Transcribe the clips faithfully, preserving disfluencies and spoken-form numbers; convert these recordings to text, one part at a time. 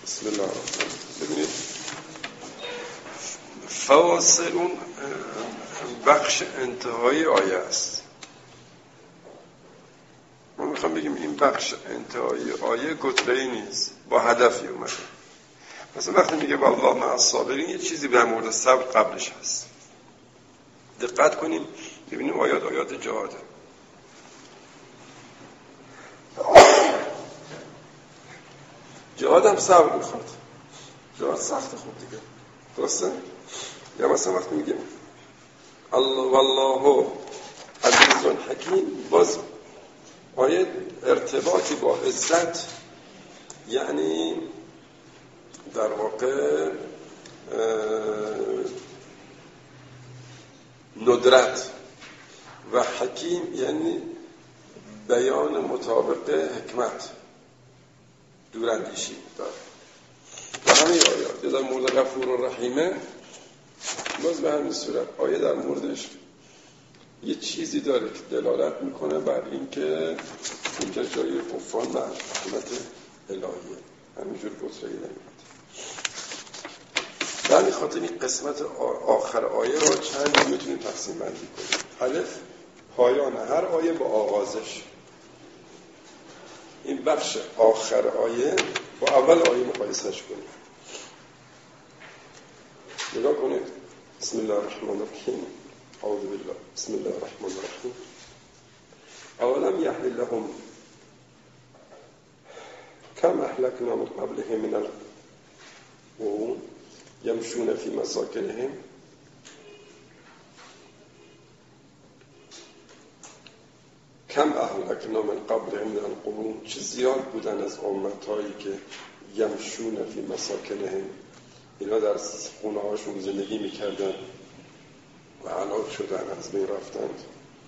بسم الله الرحمن الرحیم. ببینید فواصل اون بخش انتهایی آیه است. ما میخوام بگیم این بخش انتهایی آیه گتره‌ای نیست، با هدفی اومده. مثلا وقتی میگه والله مع الصابرین، یه چیزی در مورد صبر قبلش هست. دقت کنیم ببینیم آیات آیات جهاده. جهاد هم صبر میخواد. جهاد سخت خوب دیگه، درسته؟ یا مثلا وقتی میگیم الله والله عزیز حکیم، باز آیه ارتباطی با عزت، یعنی در واقع ندرت، و حکیم یعنی بیان مطابق حکمت، دوراندیشی داره. و همین آیات در مورد غفور و رحیمه، باز به همین صورت آیه در موردش یه چیزی داره که دلالت میکنه بر این که اینجا جای کفار نه، حکمت الهیه، همینجور گتره‌ای نمیاد. در این خاطر این قسمت آخر آیه رو چند میتونیم تقسیم بندی کنیم. الف، پایان هر آیه با آغازش. این بخش آخر آیه با اول آیه مقایسهش کنید. نگاه کنید. بسم الله الرحمن الرحیم. اعوذ بالله. بسم الله الرحمن الرحیم. اولم یحل لهم کم اهلکنا من قبلهم من القرون یمشون فی مساکنهم. کم اهلکنا من قبلهم من القرون، چه زیاد بودن از امتهایی که یمشون فی مساکنهم، اینا در خونه هاشون زندگی میکردن و هلاک شدن، از بین رفتند.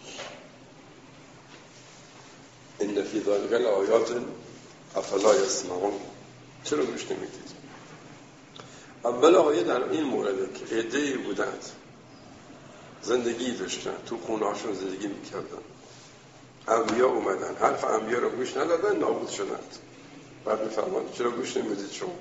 ان فی ذلک لآیات افلا یسمعون، چرا گوش نمیدید؟ اول آیه در این مورد که عده‌ای بودند زندگی داشتن، تو خونه هاشون زندگی میکردن، انبیا اومدن، حرف انبیا رو گوش ندادن، نابود شدند. بعد میفرماد چرا گوش نمیدید شما؟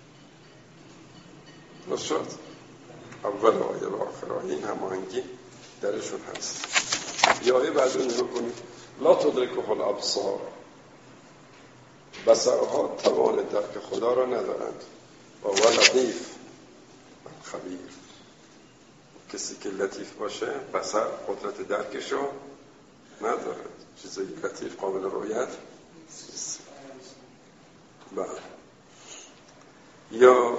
درست شد؟ اول آیه و آخر آیه این هماهنگی درشون هست. یه آیه بعد رو نگاه کنید. لا تدرکه الابصار، بصرها توان درک خدا را ندارند. و هو لطیف خبیر، کسی که لطیف باشه بصر قدرت درکشو ندارد. چیزایی لطیف قابل رؤیت نیست. بله. یا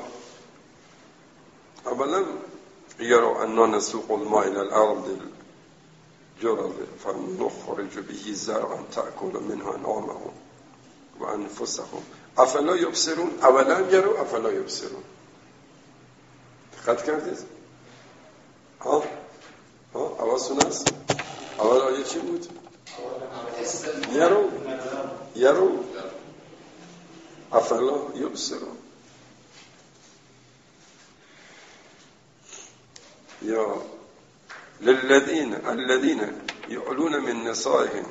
اولا یرو انا نسوق الماء الى الارض الجرز فنخرج به زرعا تاكل منه انعامهم و انفسهم افلا یبصرون. اولا یرو افلا یبصرون. دقت کردید؟ ها ها حواستون هست؟ اول آیه چی بود؟ یرو یرو افلا یبصرون. یا للذین الذین یعلون من نسائهم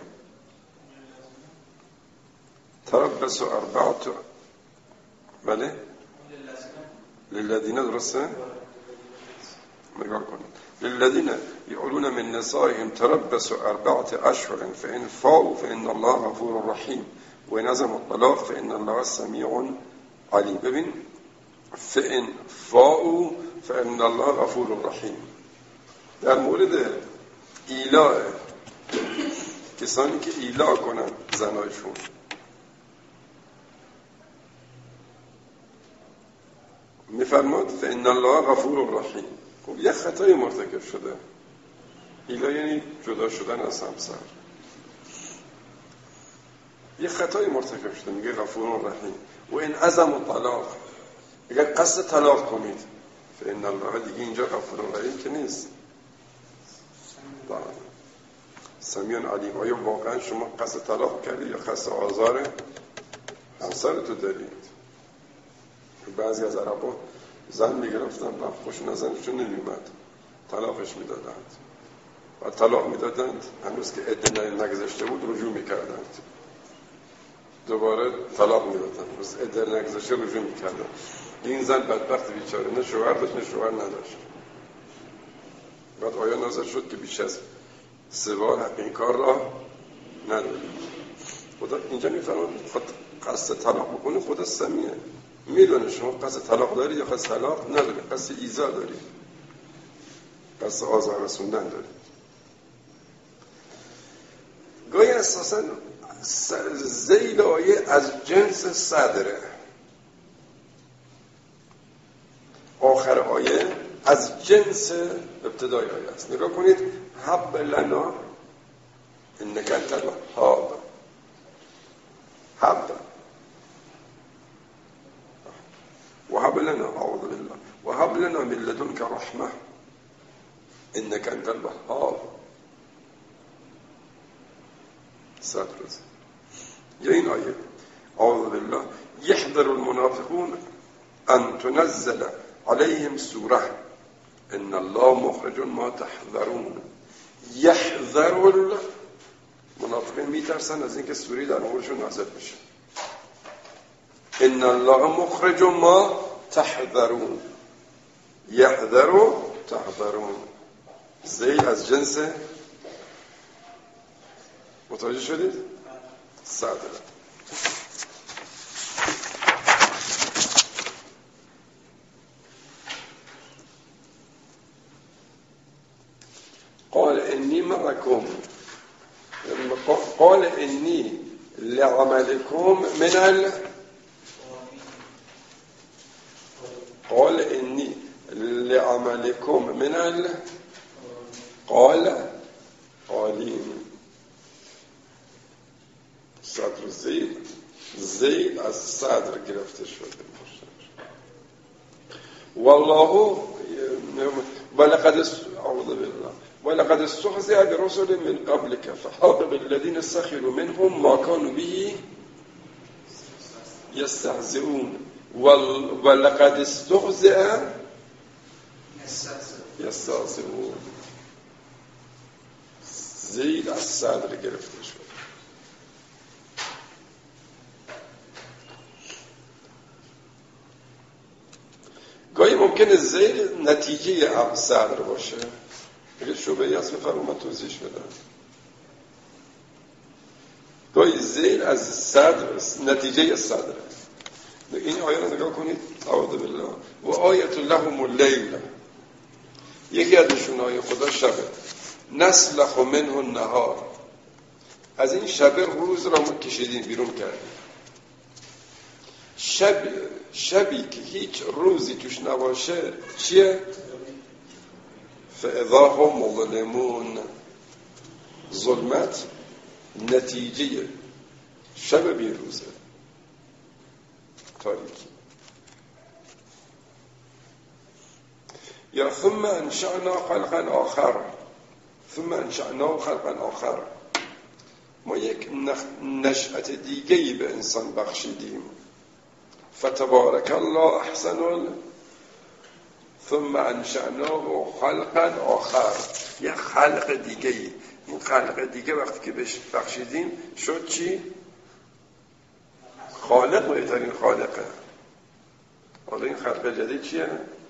تربصوا اربعة، بله للذین، درسته؟ نگاه کنید. للذین یعلون من نسائهم تربصوا اربعة اشهر فإن فاءوا فإن الله غفور رحیم و إن عزموا الطلاق فإن الله سمیع علیم. ببین فإن فاءوا فإن الله غفور رحیم. در مورد ایلاء کسانی که ایلاء کنن زنایشون، میفرماد فإن الله غفور رحیم. خب یه خطای مرتکب شده. ایلاء یعنی جدا شدن از همسر. یه خطای مرتکب شده، میگه غفور رحیم. و این عزم و طلاق، اگر قصد طلاق کنید فإن الله، دیگه اینجا غفور رحیم که نیست، سمیع علیم. آیا واقعا شما قصد طلاق کردید یا قصد آزار همسرتو دارید؟ بعضی از عربا زن میگرفتن و خوشون از زنشون نمیومد، طلاقش میدادند. و طلاق میدادند هنوز که عده نگذشته بود رجوع میکردند. دوباره طلاق میدادن، روز عده نگذاشته رجوع میکردن. این زن بدبخت بیچاره نه شوهر داشت نه شوهر نداشت. بعد آیه نازل شد که بیش از سه بار حق این کار را نداری. خدا اینجا میفرماید خود قصد طلاق بکنی، خدا سمیه، میدونه شما قصد طلاق داری یا قصد طلاق نداری، قصد ایذا داری، قصد آزار رسوندن داری. گاهی اساسا ذیل آیه از جنس صدره، آخر آیه از جنس ابتدای آیه است. نگاه کنید، حب لنا انک انت الوهاب، حب وهب لنا اعوذ بالله وهب لنا من لدنك رحمه انك انت الوهاب. صدر یا این آیه اعوذ بالله یحذر المنافقون ان تنزل عليهم سوره ان الله مخرج ما تحذرون. یحذر المنافقین میترسن از اینکه سوره در موردشون نازل بشه. ان الله مخرج ما تحذرون، یحذر و تحذرون، ذیل از جنس، متوجه شدید؟ صدر. قال انی معکم، قال انی لعملکم من ال قال انی لعملکم من ال قال قالین. صدر زیل، زیل از صدر گرفته شده. والله ولقد اعوذ بالله ولقد استهزئ برسل من قبلك فحاق بالذين سخروا منهم ما كانوا به يستهزئون ولقد استهزئ يستهزئون. زیل از صدر گرفته شده. گاهی ممکنه ذیل نتیجه صدر باشه. اگه شبهی هست بفرمایید من توضیحش بدم. گاهی ذیل از صدر نتیجه صدره. این آیه رو نگاه کنید. اعوذ بالله و آیت لهم اللیل، یکی از نشونه‌های خدا شبه. نسلخ منه النهار، از این شبه روز را ما کشیدیم بیرون کردیم. شب شبی که هیچ روزی توش نباشه چیه؟ فاذا هم مظلمون. ظلمت نتیجه شب بیروزه، تاریکی. یا ثم انشأنا خلقا آخر، ثم انشأنا خلقا آخر، ما یک نشأت دیگه‌ای به انسان بخشیدیم. فتبارک الله احسن ال ثم انشأناه خلقا آخر، یه خلق دیگه‌ای. این خلق دیگه وقتی که بهش بخشیدیم شد چی؟ خالق، بهترین خالقه. حالا این خلق جدید چیه؟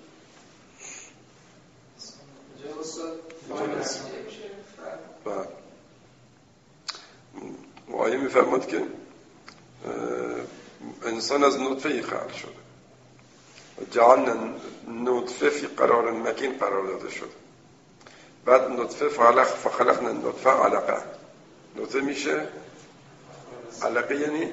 بعد آیه میفرماد که انسان از نطفه خلق شده، جعلنا نطفه فی قرار مکین قرار داده شده. بعد نطفه فخلق فخلقنا نطفه علقه، نطفه میشه علقه، یعنی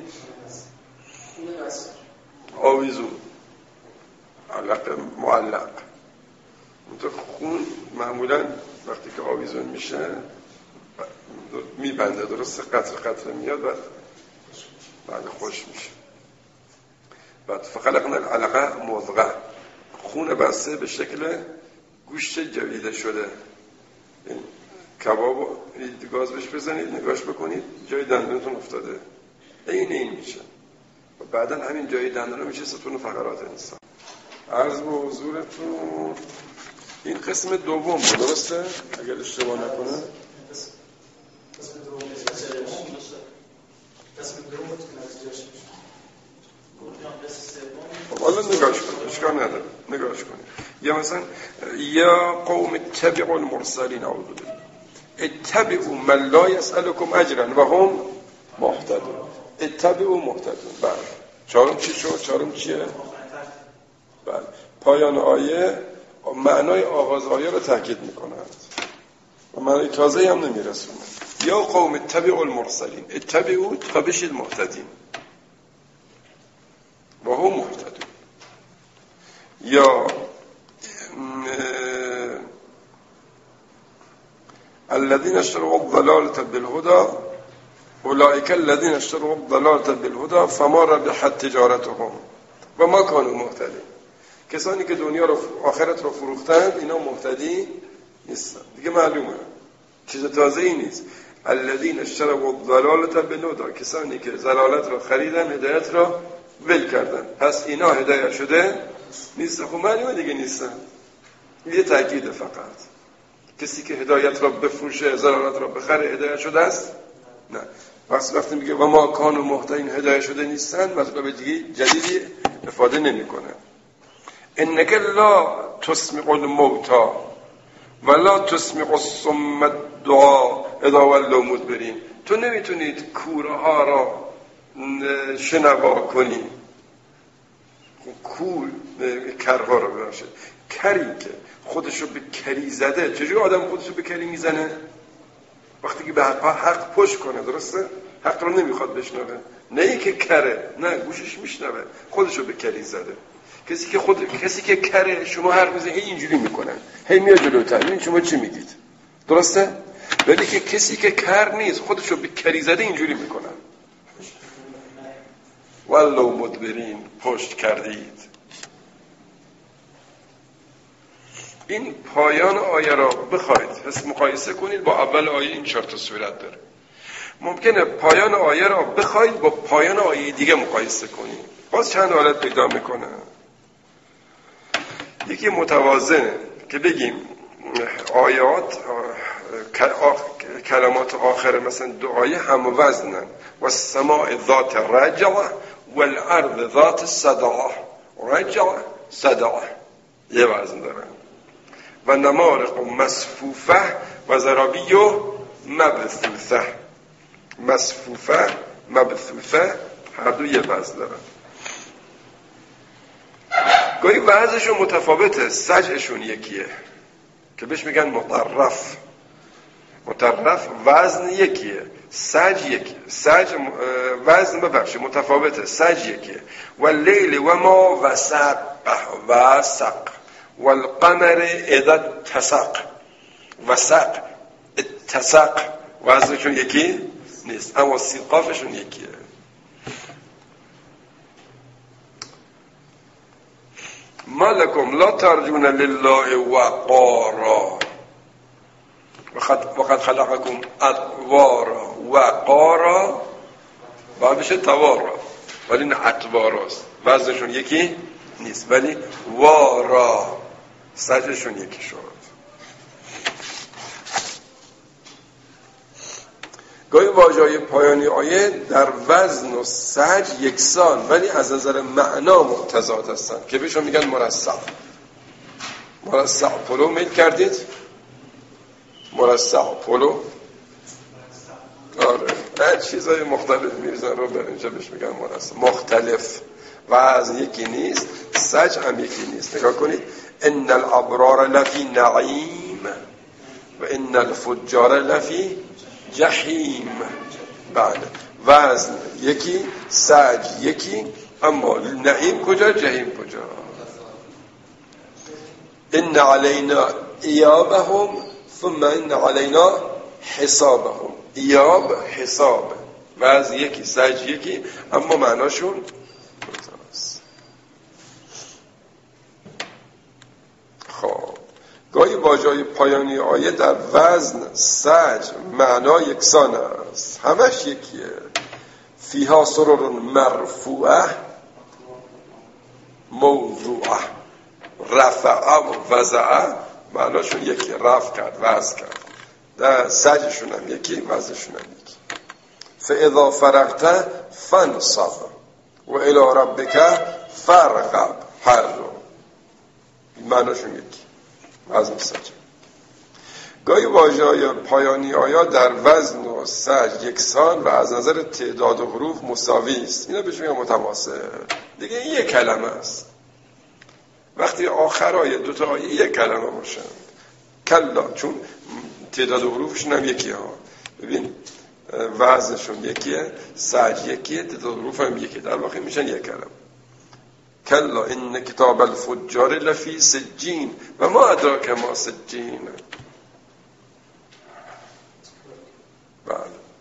آویزون، علقه معلق. اون خون معمولا وقتی که آویزون میشه میبنده، درسته؟ قطره قطره میاد، بعد بعد خوش میشه. بعد فخلقنا العلقه مضغه، خون بسته به شکل گوشت جویده شده. این کبابو گاز بهش بزنید نگاش بکنید جای دندونتون افتاده، این این میشه و بعدا همین جای دندون میشه ستون فقرات انسان. عرض به حضورتون این قسم دوم، درسته؟ اگر اشتباه نکنه قسم دوم قسم دوم خب حالا نگاش کنید، اشکال نداره، نگاش کنید. یا مثلا یا قوم اتبعوا المرسلین، اعوذ بالله، اتبعوا من لا یسألکم اجرا و هم مهتدون. اتبعوا مهتدون. بله. چهارم چی شد؟ چهارم چیه؟ بله. پایان آیه معنای آغاز آیه رو تاکید میکنند و معنای تازه‌ای هم نمیرسونه. یا قوم اتبعوا المرسلین، اتبعوا تا بشید مهتدین و هم مهتدون. یا الذين اشتروا الضلالة بالهدى اولئك الذين اشتروا الضلالة بالهدى فما ربحت تجارتهم و ما كانوا مهتدين. کسانی که دنیا رو آخرت رو فروختند اینا مهتدی نیستن. دیگه معلومه چیز تازه‌ای نیست. الذين اشتروا الضلالة بالهدى، کسانی که ضلالت رو خریدن هدایت رو ول کردن، پس اینا هدایت شده نیست. خب معلومه دیگه نیستن. یه تأکید فقط. کسی که هدایت را بفروشه ضلالت را بخره هدایت شده است؟ نه. وقتی وقتی میگه و ما کانوا مهتدین هدایت شده نیستن، مطلب دیگه جدیدی افاده نمیکنه. انک لا تسمع الموتى ولا تسمع الصم الدعاء اذا ولوا مدبرین. تو نمیتونید کوره ها را شنوا کنی. کور کرها رو ببخشید، کری که خودشو به کری زده. چجوری آدم خودشو به کری میزنه؟ وقتی که به حق, حق پشت کنه، درسته؟ حق رو نمیخواد بشنوه. نه ای که کره، نه گوشش میشنوه، خودشو به کری زده. کسی که خود کسی که کره شما حرف میزنه هی اینجوری میکنن، هی میاد جلوتر. این شما چی میگید؟ درسته؟ ولی که کسی که کر نیست خودشو به کری زده اینجوری میکنن. ولو مدبرین، پشت کردید. این پایان آیه را بخواید حس مقایسه کنید با اول آیه، این چهار تا صورت داره. ممکنه پایان آیه را بخواید با پایان آیه دیگه مقایسه کنید، باز چند حالت پیدا میکنه. یکی متوازنه که بگیم آیات کلمات آخر مثلا دو آیه هم وزنن. و السماء ذات الرجعه والارض ذات الصدعه، رجعه صدعه یه وزن دارن. و نمارق مصفوفه و زرابی مبثوثه، مصفوفه مبثوثه هر دو یه وزن دارن. گاهی وزنشون متفاوته، سجعشون یکیه که بهش میگن مطرف. مطرف وزن یکیه، سج یکیه. سج وزن ببخشید متفاوته، سج یکیه. و لیل و ما وسق وسق والقمر اذا اتسق، وسق اتسق وزنشون یکی نیست اما سیقافشون یکیه. ما لکم لا ترجون لله وقارا وقد خلقكم اطوارا. وقارا باید بشه توارا، ولی نه اطواراست. وزنشون یکی نیست، ولی وارا سجشون یکی شد. گاهی واژه‌های پایانی آیه در وزن و سج یکسان ولی از نظر معنا متضاد هستند که بهشون میگن مرصع. مرصع پلو میل کردید؟ مرصع پلو آره هر چیزای مختلف میریزن رو بر اینجا بهش میگن مرصع. مختلف، وزن یکی نیست، سج هم یکی نیست. نگاه کنید، ان الابرار لفی نعیم و ان الفجار لفی جحیم. بله، وزن یکی، سج یکی، اما نعیم کجا، جحیم کجا. ان علینا ایابهم ثم ان علینا حسابهم. ایاب حساب، وزن یکی، سج یکی، اما معناشون خب. گاهی واژه‌های پایانی آیه در وزن، سج، معنا یکسان است، همش یکیه. فیها سرر مرفوعه موضوعه. رفعه و وضعه معناشون یکی، رفع کرد، وزن کرد. در سجشون هم یکی، وزنشون هم یکی. فاذا فرغت فانصب و الی ربک فرقب هر رو معناشون یکی وزن و سجع. گاهی واژه‌های پایانی آیات در وزن و سجع یکسان و از نظر تعداد و حروف مساوی است. اینا بهش میگن متماثل. دیگه این یک کلمه است. وقتی آخرای دو تا آیه یک کلمه باشن کلا، چون تعداد و حروفشون هم یکیه ها. ببین وزنشون یکیه، سجع یکیه، تعداد و حروف هم یکیه، در واقع میشن یک کلمه. کلا ان کتاب الفجار لفی سجین و ما ادراک ما سجین. بله.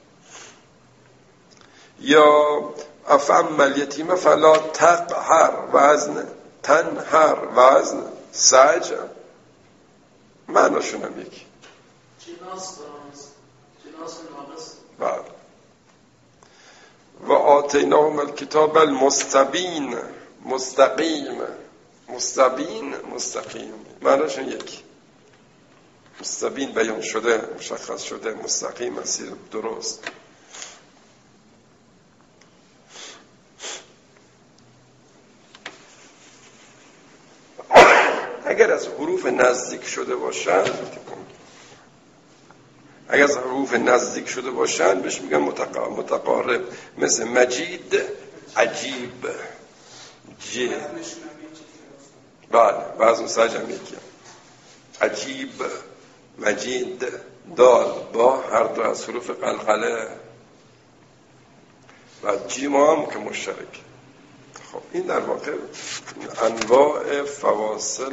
یا افعم الیتیم فلا تقهر وزن تنهر وزن سجع معناشون هم یکی. جناس جناس ناقص. بله. و آتیناهم الکتاب المستبین مستقیم مستبین مستقیم معناشون یکی. مستبین بیان شده مشخص شده، مستقیم مسیر درست. اگر از حروف نزدیک شده باشن اگر از حروف نزدیک شده باشن بهش میگن متقارب، مثل مجید، عجیب، ج. بله وزن و سجع هم یکی. عجیب، مجید، دال، با هر دو از حروف قلقله و جیم هم که مشترک. خب این در واقع انواع فواصل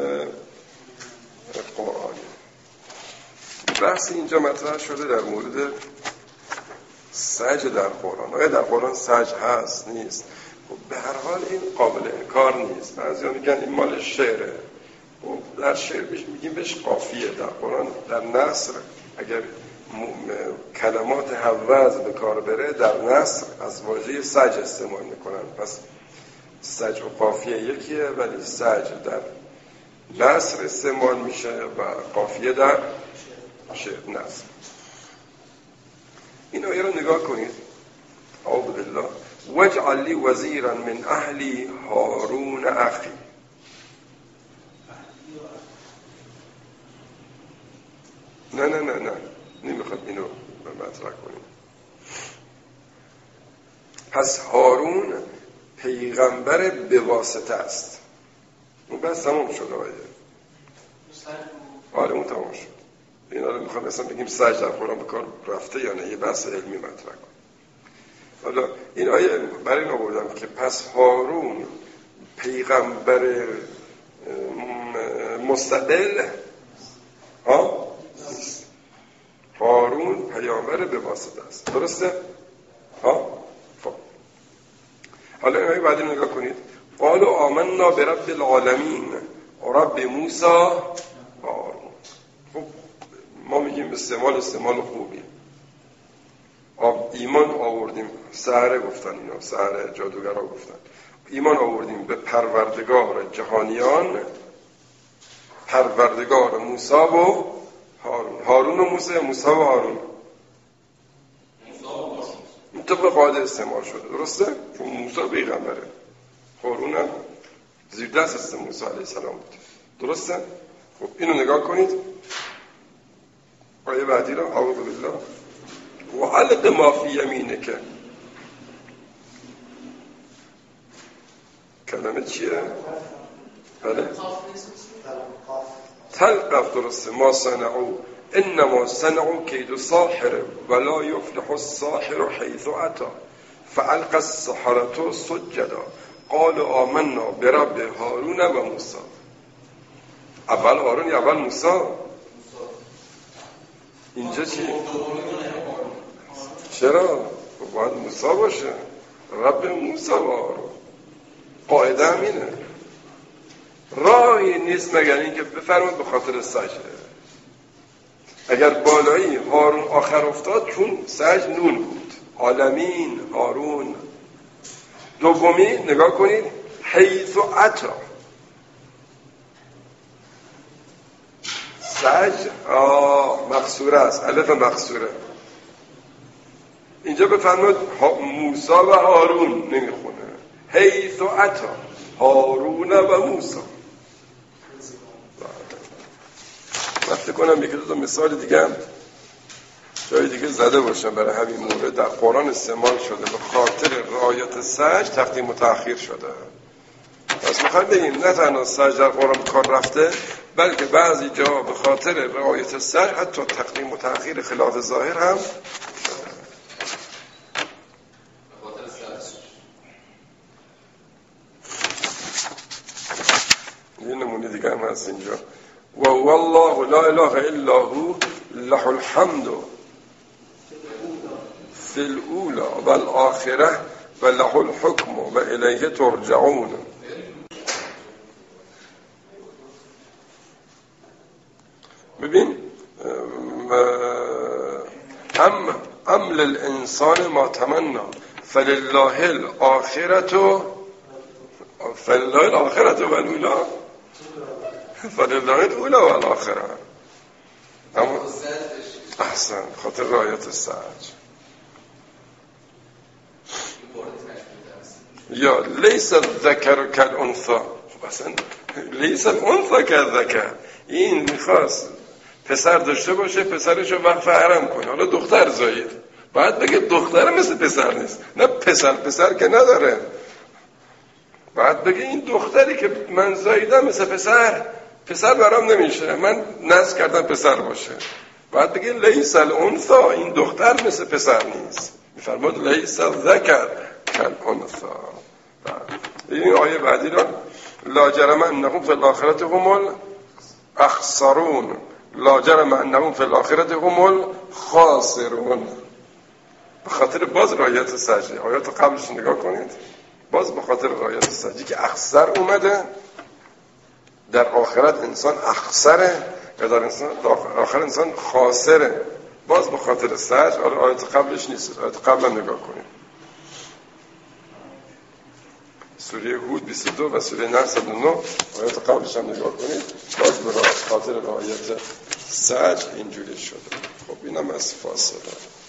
قرآنی. بحث اینجا مطرح شده در مورد سجع در قرآن. آیا در قرآن سجع هست نیست؟ خب به هر حال این قابل انکار نیست. بعضیا میگن این مال شعره. خب در شعر بهش میگیم بهش قافیه. در قرآن در نثر اگر کلمات حوض به کار بره در نثر از واژه سجع استعمال میکنن. پس سجع و قافیه یکیه، ولی سجع در نثر استعمال میشه و قافیه در شعر نثر. این آیه رو نگاه کنید. اعوذ بالله واجعل لی وزیرا من اهلی هارون اخی. نه نه نه نه نمیخواد اینو مطرح کنیم. پس هارون پیغمبر به واسطه است. اون بس تمام شد آیه. آره اون تمام شد. اینا رو میخوام اصلا بگیم سجع در قرآن به کار رفته یا نه، یه بحث علمی مطرح کنیم. حالا این آیه برای این آوردم که پس هارون پیغمبر مستقل ها هارون پیامبر به واسطه است. درسته؟ ها؟ خب حالا این آیه بعدی نگاه کنید. قالوا آمنا برب العالمین رب موسی و هارون. خب ما میگیم استعمال استعمال خوبی. ایمان آوردیم، سحره گفتن اینا، سحره جادوگرها گفتن. ایمان آوردیم به پروردگار جهانیان، پروردگار موسی و هارون. هارون و موسی، موسی و هارون. این طبق قاعده استعمال شده. درسته؟ چون موسی پیغمبره، هارون هم زیر دست است موسی علیه السلام بود. درسته؟ خب اینو نگاه کنید. آیه بعدی رو اعوذ بالله و علق ما فی یمینک. کلمه چیه؟ بله تلقف. درسته. ما صنعوا انما صنعوا کید ساحر ولا یفلح الساحر حیث اتى فالقى السحرة سجدا قالوا آمنا برب هارون و موسی. اول هارون یا اول موسی؟ اینجا چی؟ چرا؟ باید موسی باشه. رب موسی و هارون. قاعده همینه. راهی نیست مگر این که بفرماد به خاطر سجده. اگر بالایی هارون آخر افتاد چون سجد نون بود. عالمین هارون. دومی نگاه کنید حیث اتا. سجد آه مقصوره است. الف مقصوره. اینجا بفرماد موسی و هارون نمیخونه. حیث اتا هارون و موسی. من فکر کنم یکی دو تا مثال دیگه هم جای دیگه زده باشم برای همین مورد. در قرآن استعمال شده به خاطر رعایت سجد تقدیم و تأخیر شده. پس میخوایم بگیم نه تنها سجد در قرآن کار رفته، بلکه بعضی جا به خاطر رعایت سجد حتی تقدیم و تأخیر خلاف ظاهر هم شده. یه نمونه دیگه هم هست اینجا. و والله لا اله الا هو له الحمد فی الاولی و الاخره و له الحکم و الیه ترجعون. ببین ام ام للانسان ما تمنا فلله الاخرة فلله الاخرة و الاولی فلله الاولی و الاخره. اما احسن خاطر رعایت سجد. یا لیس الذکر کالانثی، اصلا لیس الانثی کالذکر. این میخواست پسر داشته باشه، پسرشو وقف حرم کنه، حالا دختر زایید، بعد بگه دختر مثل پسر نیست. نه پسر پسر که نداره، بعد بگه این دختری که من زاییدم مثل پسر، پسر برام نمیشه، من نذر کردم پسر باشه. بعد بگه لیس الانثی، این دختر مثل پسر نیست. میفرماد لیس الذکر کالانثی. این آیه بعدی را لا جرم انهم فی الاخرة هم الاخسرون لا جرم انهم فی الاخرة هم الخاسرون. به خاطر باز رعایت سجده. آیات قبلش نگاه کنید، باز به خاطر رعایت سجده که اخسر اومده، در آخرت انسان اخسره یا در انسان آخر انسان خاسره، باز به خاطر سجده. آیات قبلش نیست، آیات قبل نگاه کنید. سوره هود بیست و دو و سوره نحل صد و نه آیات قبلش هم نگاه کنید، باز به خاطر رعایت سجد اینجوری شده. خب اینم از فاصله.